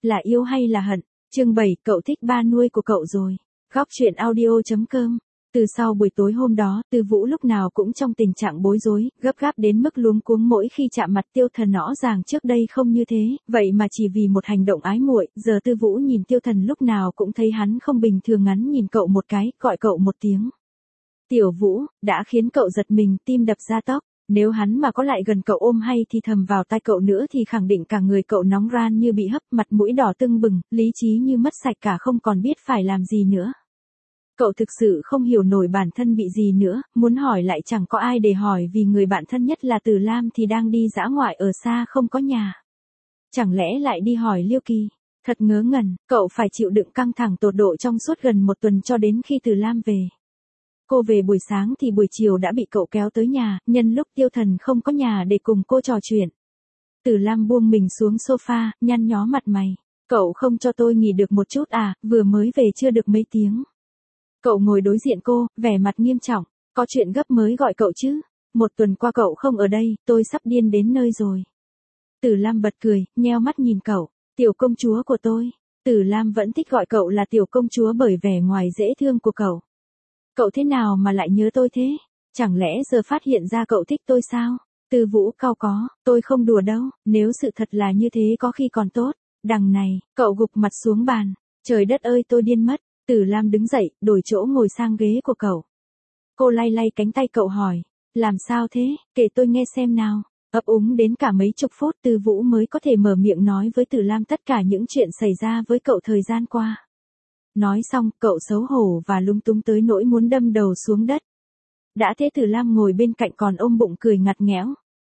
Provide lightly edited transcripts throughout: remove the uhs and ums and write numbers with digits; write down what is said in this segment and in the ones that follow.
là yêu hay là hận? Chương 7, cậu thích ba nuôi của cậu rồi. Góc truyện audio.com. Từ sau buổi tối hôm đó, Tư Vũ lúc nào cũng trong tình trạng bối rối, gấp gáp đến mức luống cuống mỗi khi chạm mặt Tiêu Thần. Rõ ràng trước đây không như thế, vậy mà chỉ vì một hành động ái muội, giờ Tư Vũ nhìn Tiêu Thần lúc nào cũng thấy hắn không bình thường, ngắn nhìn cậu một cái, gọi cậu một tiếng Tiểu Vũ, đã khiến cậu giật mình, tim đập ra tốc. Nếu hắn mà có lại gần cậu ôm hay thì thầm vào tai cậu nữa thì khẳng định cả người cậu nóng ran như bị hấp, mặt mũi đỏ tưng bừng, lý trí như mất sạch cả, không còn biết phải làm gì nữa. Cậu thực sự không hiểu nổi bản thân bị gì nữa, muốn hỏi lại chẳng có ai để hỏi vì người bạn thân nhất là Từ Lam thì đang đi dã ngoại ở xa không có nhà. Chẳng lẽ lại đi hỏi Liêu Kỳ? Thật ngớ ngẩn, cậu phải chịu đựng căng thẳng tột độ trong suốt gần một tuần cho đến khi Từ Lam về. Cô về buổi sáng thì buổi chiều đã bị cậu kéo tới nhà, nhân lúc Tiêu Thần không có nhà để cùng cô trò chuyện. Từ Lam buông mình xuống sofa, nhăn nhó mặt mày. Cậu không cho tôi nghỉ được một chút à, vừa mới về chưa được mấy tiếng. Cậu ngồi đối diện cô, vẻ mặt nghiêm trọng. Có chuyện gấp mới gọi cậu chứ. Một tuần qua cậu không ở đây, tôi sắp điên đến nơi rồi. Từ Lam bật cười, nheo mắt nhìn cậu. Tiểu công chúa của tôi. Từ Lam vẫn thích gọi cậu là tiểu công chúa bởi vẻ ngoài dễ thương của cậu. Cậu thế nào mà lại nhớ tôi thế? Chẳng lẽ giờ phát hiện ra cậu thích tôi sao? Tư Vũ cau có, tôi không đùa đâu, nếu sự thật là như thế có khi còn tốt. Đằng này, cậu gục mặt xuống bàn. Trời đất ơi, tôi điên mất. Từ Lam đứng dậy, đổi chỗ ngồi sang ghế của cậu. Cô lay lay cánh tay cậu hỏi, làm sao thế, kể tôi nghe xem nào. Ấp úng đến cả mấy chục phút Tư Vũ mới có thể mở miệng nói với Từ Lam tất cả những chuyện xảy ra với cậu thời gian qua. Nói xong, cậu xấu hổ và lung túng tới nỗi muốn đâm đầu xuống đất. Đã thế Từ Lam ngồi bên cạnh còn ôm bụng cười ngặt nghẽo.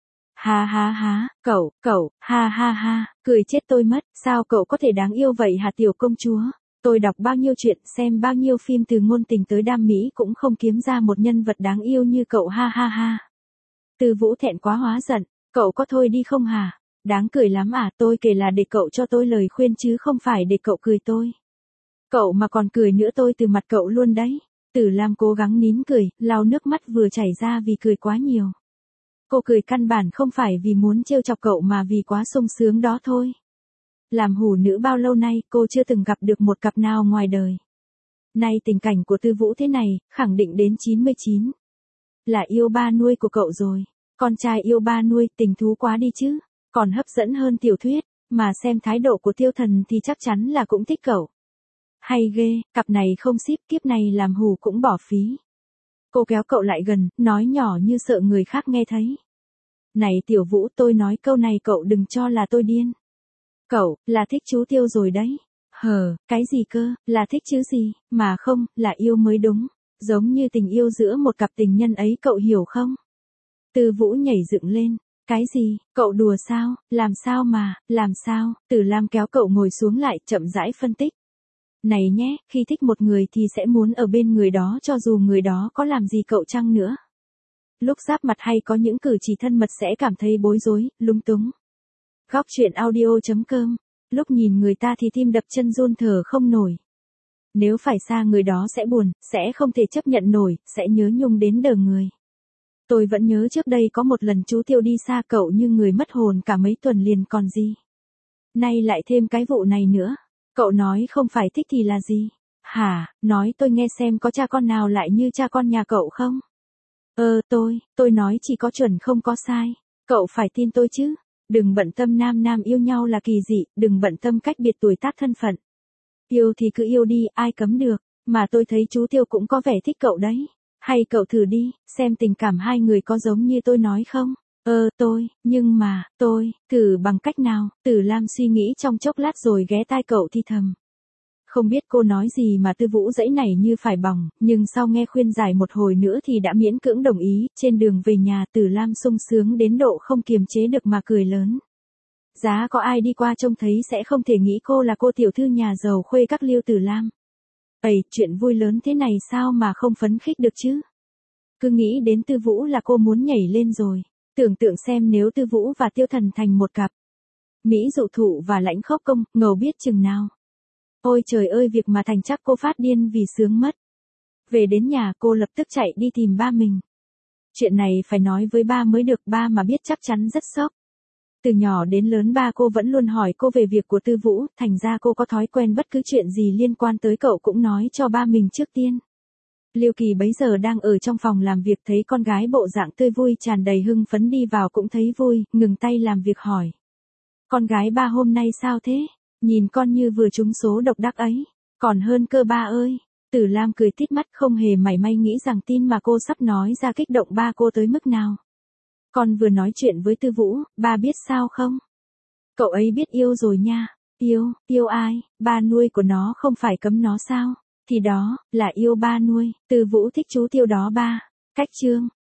Ha ha ha, cậu, ha ha ha, cười chết tôi mất, sao cậu có thể đáng yêu vậy hả tiểu công chúa? Tôi đọc bao nhiêu chuyện, xem bao nhiêu phim từ ngôn tình tới đam mỹ cũng không kiếm ra một nhân vật đáng yêu như cậu, ha ha ha. Tư Vũ thẹn quá hóa giận, cậu có thôi đi không hả? Đáng cười lắm à, tôi kể là để cậu cho tôi lời khuyên chứ không phải để cậu cười tôi. Cậu mà còn cười nữa tôi từ mặt cậu luôn đấy. Từ Lam cố gắng nín cười, lau nước mắt vừa chảy ra vì cười quá nhiều. Cô cười căn bản không phải vì muốn trêu chọc cậu mà vì quá sung sướng đó thôi. Làm hủ nữ bao lâu nay cô chưa từng gặp được một cặp nào ngoài đời. Nay tình cảnh của Tư Vũ thế này, khẳng định đến 99. Là yêu ba nuôi của cậu rồi. Con trai yêu ba nuôi, tình thú quá đi chứ. Còn hấp dẫn hơn tiểu thuyết, mà xem thái độ của Tiêu Thần thì chắc chắn là cũng thích cậu. Hay ghê, cặp này không ship, kiếp này làm hù cũng bỏ phí. Cô kéo cậu lại gần, nói nhỏ như sợ người khác nghe thấy. Này Tiểu Vũ, tôi nói câu này cậu đừng cho là tôi điên. Cậu, là thích chú Tiêu rồi đấy. Cái gì cơ, là thích chứ gì, mà không, là yêu mới đúng. Giống như tình yêu giữa một cặp tình nhân ấy, cậu hiểu không? Tư Vũ nhảy dựng lên. Cái gì, cậu đùa sao, làm sao? Từ Lam kéo cậu ngồi xuống lại, chậm rãi phân tích. Này nhé, khi thích một người thì sẽ muốn ở bên người đó cho dù người đó có làm gì cậu chăng nữa. Lúc giáp mặt hay có những cử chỉ thân mật sẽ cảm thấy bối rối, lung túng. Góc truyện audio.com. Lúc nhìn người ta thì tim đập chân run thở không nổi. Nếu phải xa người đó sẽ buồn, sẽ không thể chấp nhận nổi, sẽ nhớ nhung đến đờ người. Tôi vẫn nhớ trước đây có một lần chú Tiêu đi xa cậu như người mất hồn cả mấy tuần liền còn gì. Nay lại thêm cái vụ này nữa. Cậu nói không phải thích thì là gì? Hả, nói tôi nghe xem có cha con nào lại như cha con nhà cậu không? Tôi nói chỉ có chuẩn không có sai. Cậu phải tin tôi chứ. Đừng bận tâm nam nam yêu nhau là kỳ dị, đừng bận tâm cách biệt tuổi tác thân phận. Yêu thì cứ yêu đi, ai cấm được. Mà tôi thấy chú Tiêu cũng có vẻ thích cậu đấy. Hay cậu thử đi, xem tình cảm hai người có giống như tôi nói không? Tôi, thử bằng cách nào? Từ Lam suy nghĩ trong chốc lát rồi ghé tai cậu thì thầm. Không biết cô nói gì mà Tư Vũ dãy này như phải bỏng, nhưng sau nghe khuyên giải một hồi nữa thì đã miễn cưỡng đồng ý. Trên đường về nhà Từ Lam sung sướng đến độ không kiềm chế được mà cười lớn. Giá có ai đi qua trông thấy sẽ không thể nghĩ cô là cô tiểu thư nhà giàu khuê các Liêu Từ Lam. Chuyện vui lớn thế này sao mà không phấn khích được chứ? Cứ nghĩ đến Tư Vũ là cô muốn nhảy lên rồi. Tưởng tượng xem nếu Tư Vũ và Tiêu Thần thành một cặp. Mỹ Dụ Thụ và Lãnh Khốc Công, ngầu biết chừng nào. Ôi trời ơi, việc mà thành chắc cô phát điên vì sướng mất. Về đến nhà cô lập tức chạy đi tìm ba mình. Chuyện này phải nói với ba mới được, ba mà biết chắc chắn rất sốc. Từ nhỏ đến lớn ba cô vẫn luôn hỏi cô về việc của Tư Vũ, thành ra cô có thói quen bất cứ chuyện gì liên quan tới cậu cũng nói cho ba mình trước tiên. Liêu Kỳ bấy giờ đang ở trong phòng làm việc, thấy con gái bộ dạng tươi vui tràn đầy hưng phấn đi vào cũng thấy vui, ngừng tay làm việc hỏi. Con gái ba hôm nay sao thế? Nhìn con như vừa trúng số độc đắc ấy. Còn hơn cơ ba ơi. Tử Lam cười tít mắt, không hề mảy may nghĩ rằng tin mà cô sắp nói ra kích động ba cô tới mức nào. Con vừa nói chuyện với Tư Vũ, ba biết sao không? Cậu ấy biết yêu rồi nha. Yêu ai? Ba nuôi của nó không phải cấm nó sao? Thì đó, là yêu ba nuôi. Tư Vũ thích chú Tiêu đó ba. Cách chương.